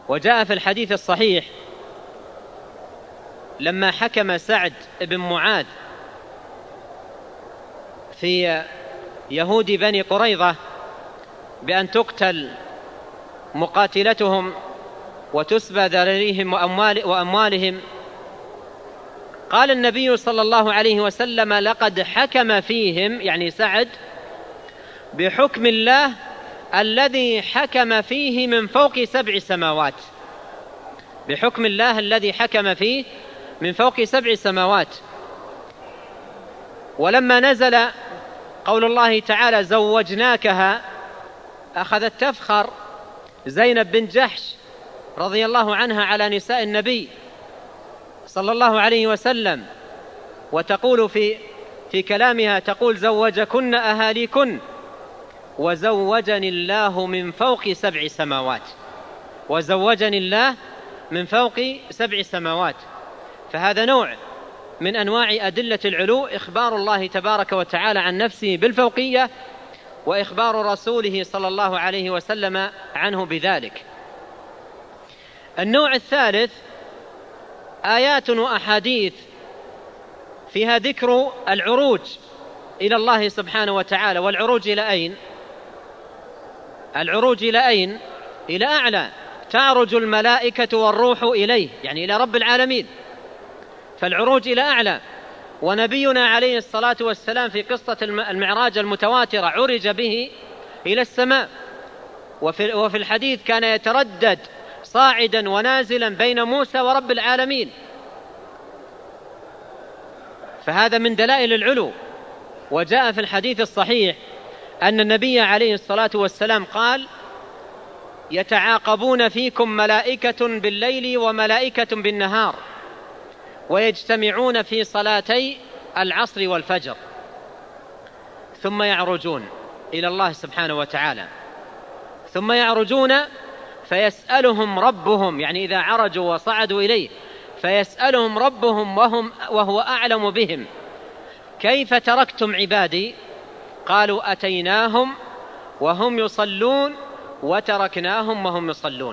وجاء في الحديث الصحيح لما حكم سعد بن معاذ في يهود بني قريظة بأن تقتل مقاتلتهم وتسبى ذراريهم وأموالهم، قال النبي صلى الله عليه وسلم: لقد حكم فيهم، يعني سعد، بحكم الله الذي حكم فيه من فوق 7 سماوات، بحكم الله الذي حكم فيه من فوق 7 سماوات. ولما نزل قول الله تعالى: زوجناكها، أخذت تفخر زينب بن جحش رضي الله عنها على نساء النبي صلى الله عليه وسلم، وتقول في كلامها، تقول: زوجكن أهاليكن وزوجني الله من فوق 7 سماوات، وزوجني الله من فوق 7 سماوات. فهذا نوع من أنواع أدلة العلو، إخبار الله تبارك وتعالى عن نفسه بالفوقية، وإخبار رسوله صلى الله عليه وسلم عنه بذلك. النوع الثالث آيات وأحاديث فيها ذكر العروج إلى الله سبحانه وتعالى. والعروج إلى أين؟ العروج إلى أين؟ إلى أعلى. تعرج الملائكة والروح إليه، يعني إلى رب العالمين، فالعروج إلى أعلى. ونبينا عليه الصلاة والسلام في قصة المعراج المتواترة عرج به إلى السماء، وفي الحديث كان يتردد صاعدا ونازلا بين موسى ورب العالمين، فهذا من دلائل العلو. وجاء في الحديث الصحيح أن النبي عليه الصلاة والسلام قال: يتعاقبون فيكم ملائكة بالليل وملائكة بالنهار، ويجتمعون في صلاتي العصر والفجر، ثم يعرجون إلى الله سبحانه وتعالى، ثم يعرجون فيسألهم ربهم، يعني إذا عرجوا وصعدوا إليه فيسألهم ربهم وهو أعلم بهم: كيف تركتم عبادي؟ قالوا: أتيناهم وهم يصلون وتركناهم وهم يصلون.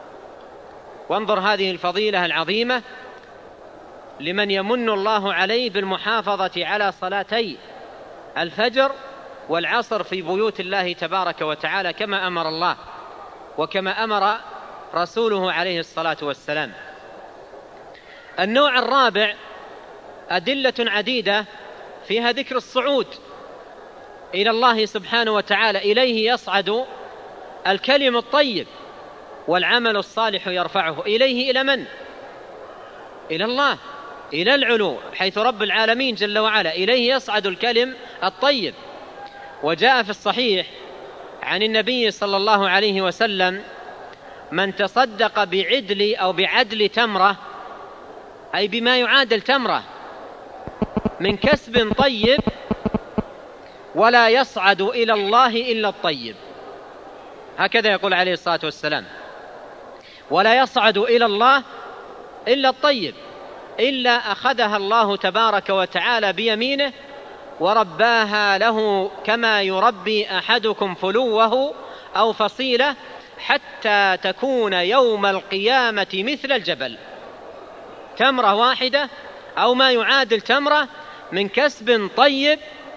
وانظر هذه الفضيلة العظيمة لمن يمن الله عليه بالمحافظة على صلاتي الفجر والعصر في بيوت الله تبارك وتعالى كما أمر الله وكما أمر رسوله عليه الصلاة والسلام. النوع الرابع أدلة عديدة فيها ذكر الصعود إلى الله سبحانه وتعالى، إليه يصعد الكلم الطيب والعمل الصالح يرفعه. إليه إلى من؟ إلى الله، إلى العلو، حيث رب العالمين جل وعلا، إليه يصعد الكلم الطيب. وجاء في الصحيح عن النبي صلى الله عليه وسلم: من تصدق بعدل أو بعدل تمرة، أي بما يعادل تمرة، من كسب طيب، ولا يصعد إلى الله إلا الطيب. هكذا يقول عليه الصلاة والسلام: ولا يصعد إلى الله إلا الطيب، إلا أخذها الله تبارك وتعالى بيمينه ورباها له كما يربي أحدكم فلوه أو فصيلة، حتى تكون يوم القيامة مثل الجبل. تمرة واحدة أو ما يعادل تمرة من كسب طيب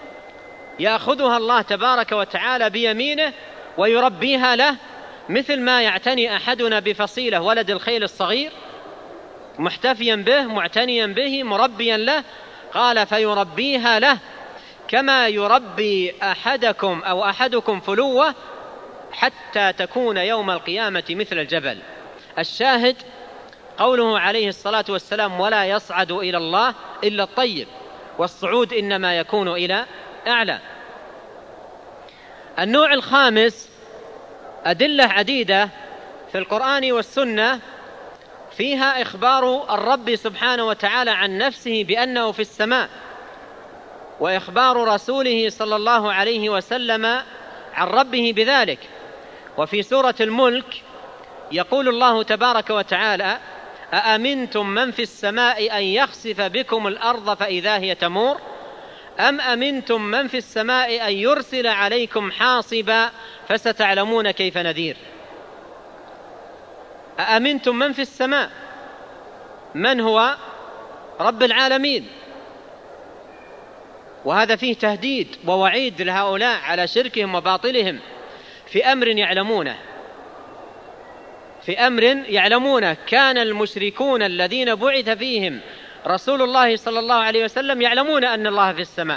يأخذها الله تبارك وتعالى بيمينه ويربيها له، مثل ما يعتني أحدنا بفصيلة ولد الخيل الصغير، محتفيا به معتنيا به مربيا له. قال: فيربيها له كما يربي أحدكم فلوه، حتى تكون يوم القيامة مثل الجبل. الشاهد قوله عليه الصلاة والسلام: ولا يصعد إلى الله إلا الطيب، والصعود إنما يكون إلى أعلى. النوع الخامس أدلة عديدة في القرآن والسنة فيها إخبار الرب سبحانه وتعالى عن نفسه بأنه في السماء، وإخبار رسوله صلى الله عليه وسلم عن ربه بذلك. وفي سورة الملك يقول الله تبارك وتعالى: أأمنتم من في السماء أن يخسف بكم الأرض فإذا هي تمور، أم أمنتم من في السماء أن يرسل عليكم حاصبا فستعلمون كيف نذير. أأمنتم من في السماء، من هو رب العالمين. وهذا فيه تهديد ووعيد لهؤلاء على شركهم وباطلهم في أمر يعلمونه، في أمر يعلمونه. كان المشركون الذين بعث فيهم رسول الله صلى الله عليه وسلم يعلمون أن الله في السماء،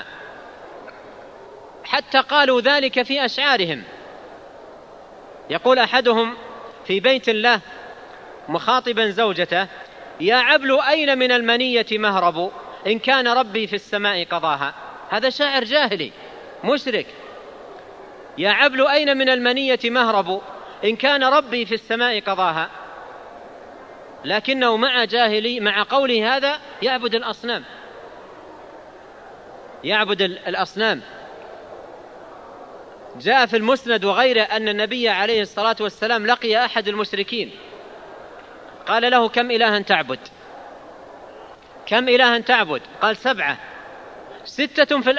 حتى قالوا ذلك في أشعارهم. يقول أحدهم في بيت الله مخاطبا زوجته: يا عبل أين من المنية مهرب، إن كان ربي في السماء قضاها. هذا شاعر جاهلي مشرك. يا عبل أين من المنية مهرب، إن كان ربي في السماء قضاها. لكنه مع قوله هذا يعبد الأصنام، يعبد الأصنام. جاء في المسند وغيره أن النبي عليه الصلاة والسلام لقي أحد المشركين قال له: كم إلها تعبد؟ كم إلها تعبد؟ قال: 7، 6 في